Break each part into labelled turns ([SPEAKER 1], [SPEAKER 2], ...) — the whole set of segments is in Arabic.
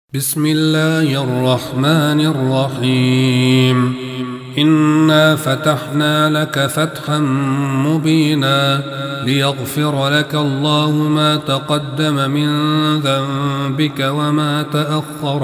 [SPEAKER 1] بسم الله الرحمن الرحيم. إنا فتحنا لك فتحا مبينا ليغفر لك الله ما تقدم من ذنبك وما تأخر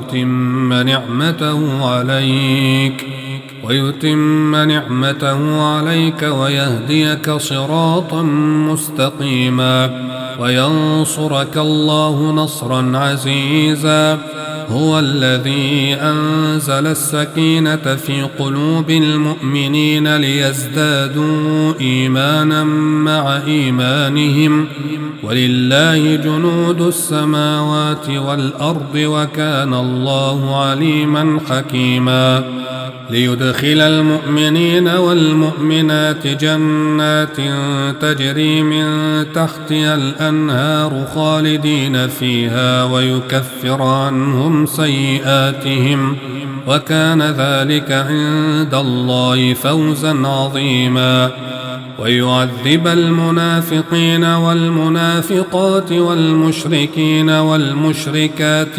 [SPEAKER 1] ويتم نعمته عليك ويهديك صراطا مستقيما وينصرك الله نصرا عزيزا. هو الذي أنزل السكينة في قلوب المؤمنين ليزدادوا إيمانا مع إيمانهم ولله جنود السماوات والأرض وكان الله عليما حكيما. ليدخل المؤمنين والمؤمنات جنات تجري من تحتها الأنهار خالدين فيها ويكفر عنهم سيئاتهم وكان ذلك عند الله فوزا عظيما. ويعذب المنافقين والمنافقات والمشركين والمشركات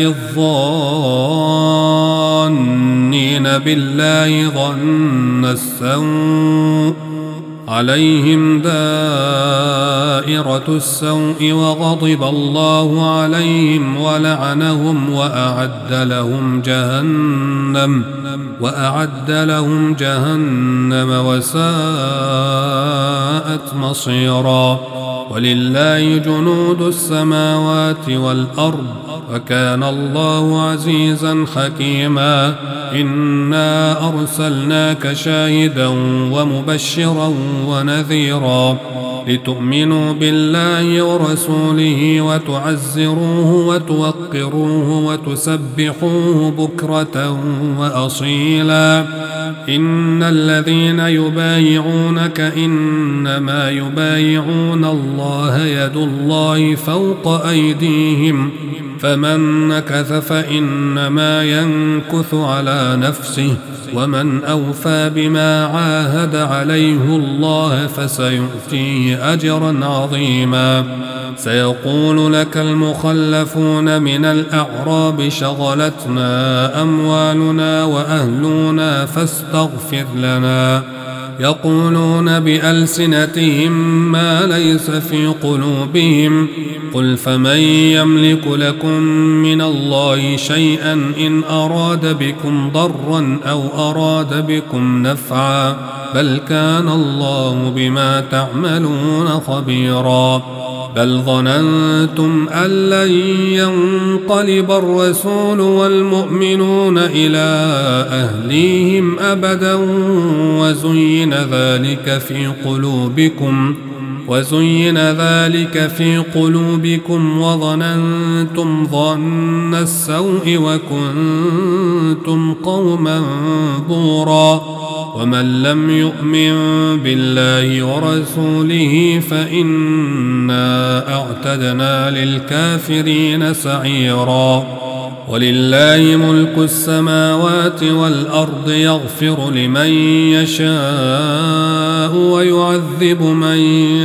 [SPEAKER 1] الظانين بالله ظن السوء عليهم دائرة السوء وغضب الله عليهم ولعنهم وأعد لهم جهنم وساءت مصيرا. ولله جنود السماوات والأرض وكان الله عزيزا حكيما. إنا أرسلناك شاهدا ومبشرا ونذيرا لتؤمنوا بالله ورسوله وتعزروه وتوقروه وتسبحوه بكرة وأصيلا. إن الذين يبايعونك إنما يبايعون الله يد الله فوق أيديهم فمن نكث فإنما ينكث على نفسه ومن أوفى بما عاهد عليه الله فسيؤتيه أجرا عظيما. سيقول لك المخلفون من الأعراب شغلتنا أموالنا وأهلنا فاستغفر لنا. يقولون بألسنتهم ما ليس في قلوبهم قل فمن يملك لكم من الله شيئا إن أراد بكم ضرا أو أراد بكم نفعا بل كان الله بما تعملون خبيرا. بل ظننتم أن لن ينقلب الرسول والمؤمنون إلى أهليهم أبدا وزين ذلك في قلوبكم وظننتم ظن السوء وكنتم قوما بورا. ومن لم يؤمن بالله ورسوله فإنا أعتدنا للكافرين سعيرا. ولله ملك السماوات والأرض يغفر لمن يشاء ويعذب من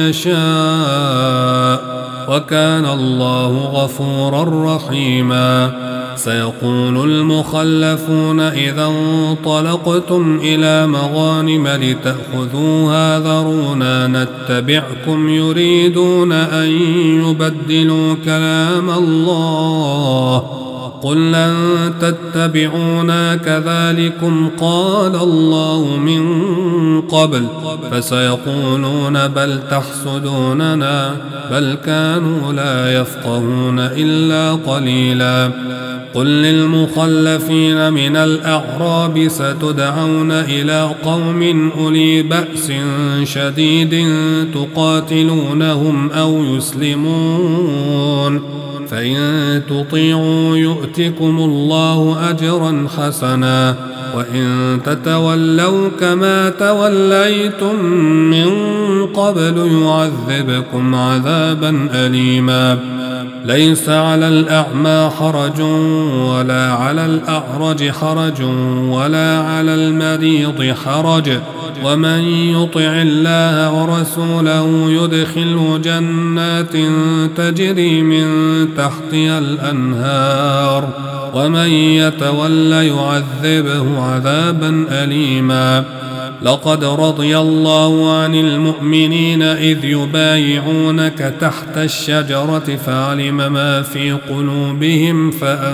[SPEAKER 1] يشاء وكان الله غفورا رحيما. سيقول المخلفون إذا انطلقتم إلى مغانم لتأخذوها ذرونا نتبعكم يريدون أن يبدلوا كلام الله قل لن تتبعونا كذلكم قال الله من قبل فسيقولون بل تحسدوننا بل كانوا لا يفقهون إلا قليلا. قل للمخلفين من الأعراب ستدعون إلى قوم أولي بأس شديد تقاتلونهم أو يسلمون فإن تطيعوا يؤتكم الله أجرا حسنا وإن تتولوا كما توليتم من قبل يعذبكم عذابا أليما. ليس على الأعمى حرج ولا على الأعرج حرج ولا على المريض حرج ومن يطع الله ورسوله يدخله جنات تجري من تحتها الأنهار ومن يتول يعذبه عذابا أليما. لقد رضي الله عن المؤمنين إذ يبايعونك تحت الشجرة فعلم ما في قلوبهم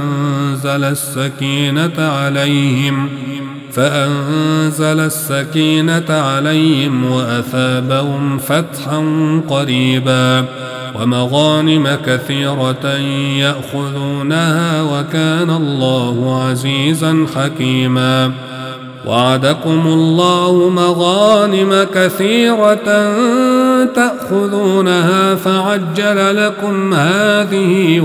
[SPEAKER 1] فأنزل السكينة عليهم وأثابهم فتحا قريبا ومغانم كثيرة يأخذونها وكان الله عزيزا حكيما. وعدكم الله مغانم كثيرة تأخذونها فعجل لكم هذه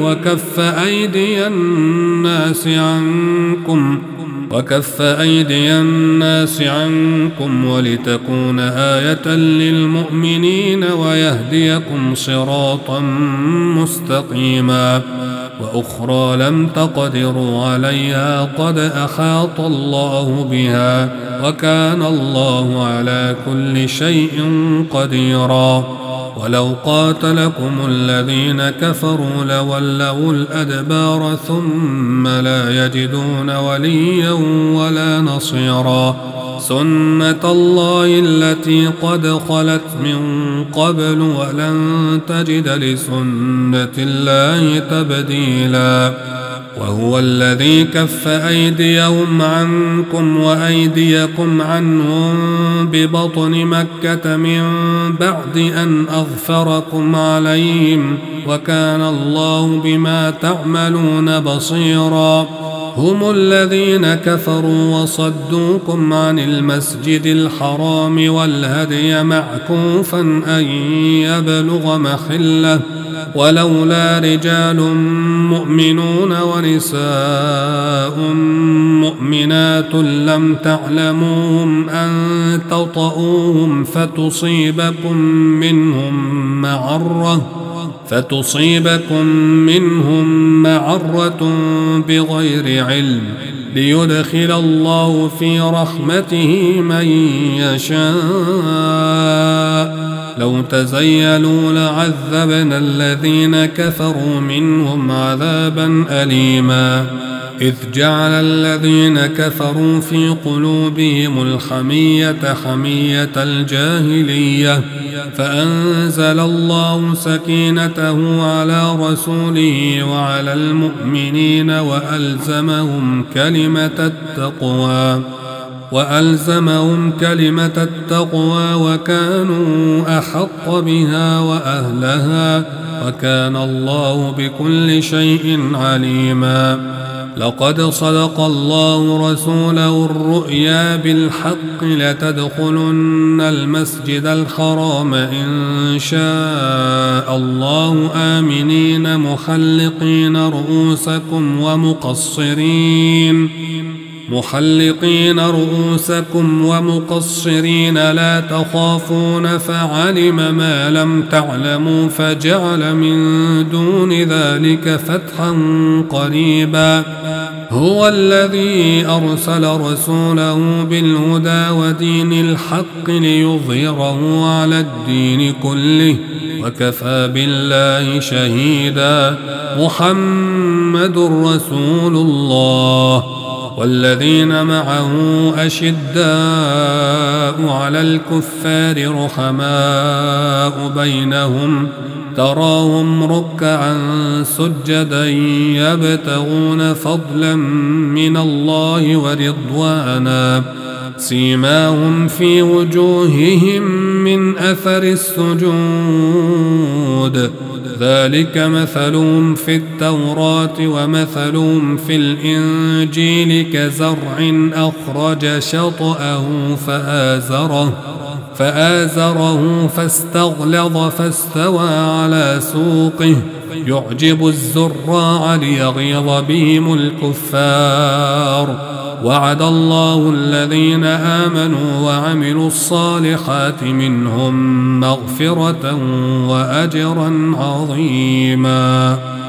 [SPEAKER 1] وكف أيدي الناس عنكم ولتكون آية للمؤمنين ويهديكم صراطا مستقيما. وأخرى لم تقدروا عليها قد أحاط الله بها وكان الله على كل شيء قديرا. ولو قاتلكم الذين كفروا لولوا الأدبار ثم لا يجدون وليا ولا نصيرا. سنة الله التي قد خلت من قبل ولن تجد لسنة الله تبديلا. وهو الذي كف أيديهم عنكم وأيديكم عنهم ببطن مكة من بعد أن أظفركم عليهم وكان الله بما تعملون بصيرا. هم الذين كفروا وصدوكم عن المسجد الحرام والهدي معكوفا أن يبلغ محله ولولا رجال مؤمنون ونساء مؤمنات لم تعلموهم أن تطؤوهم فتصيبكم منهم معرة بغير علم ليدخل الله في رحمته من يشاء. لو تزيلوا لعذبنا الذين كفروا منهم عذابا أليما. إذ جعل الذين كفروا في قلوبهم الحمية حمية الجاهلية فأنزل الله سكينته على رسوله وعلى المؤمنين وألزمهم كلمة التقوى وكانوا أحق بها وأهلها وكان الله بكل شيء عليما. لقد صدق الله رسوله الرؤيا بالحق لتدخلن المسجد الحرام إن شاء الله آمنين محلقين رؤوسكم ومقصرين لا تخافون فعلم ما لم تعلموا فجعل من دون ذلك فتحا قريبا. هو الذي أرسل رسوله بالهدى ودين الحق ليظهره على الدين كله وكفى بالله شهيدا. محمد رسول الله والذين معه أشداء على الكفار رحماء بينهم تراهم ركعا سجدا يبتغون فضلا من الله ورضوانا سيماهم في وجوههم من أثر السجود ذلك مثلهم في التوراة ومثلهم في الإنجيل كزرع أخرج شطأه فآزره فاستغلظ فاستوى على سوقه يعجب الزراع ليغيظ بهم الكفار. وعد الله الذين آمنوا وعملوا الصالحات منهم مغفرة وأجرا عظيما.